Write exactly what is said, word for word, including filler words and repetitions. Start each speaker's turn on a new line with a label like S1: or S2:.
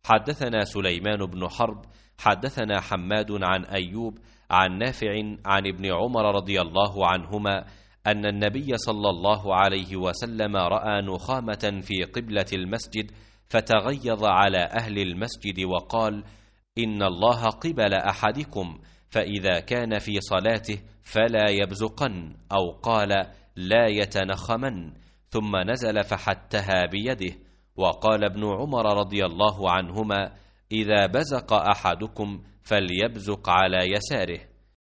S1: حدثنا سليمان بن حرب حدثنا حماد عن أيوب عن نافع عن ابن عمر رضي الله عنهما أن النبي صلى الله عليه وسلم رأى نخامة في قبلة المسجد فتغيظ على أهل المسجد وقال: إن الله قبل أحدكم، فإذا كان في صلاته فلا يبزقن، أو قال: لا يتنخمن، ثم نزل فحتها بيده. وقال ابن عمر رضي الله عنهما: إذا بزق أحدكم فليبزق على يساره.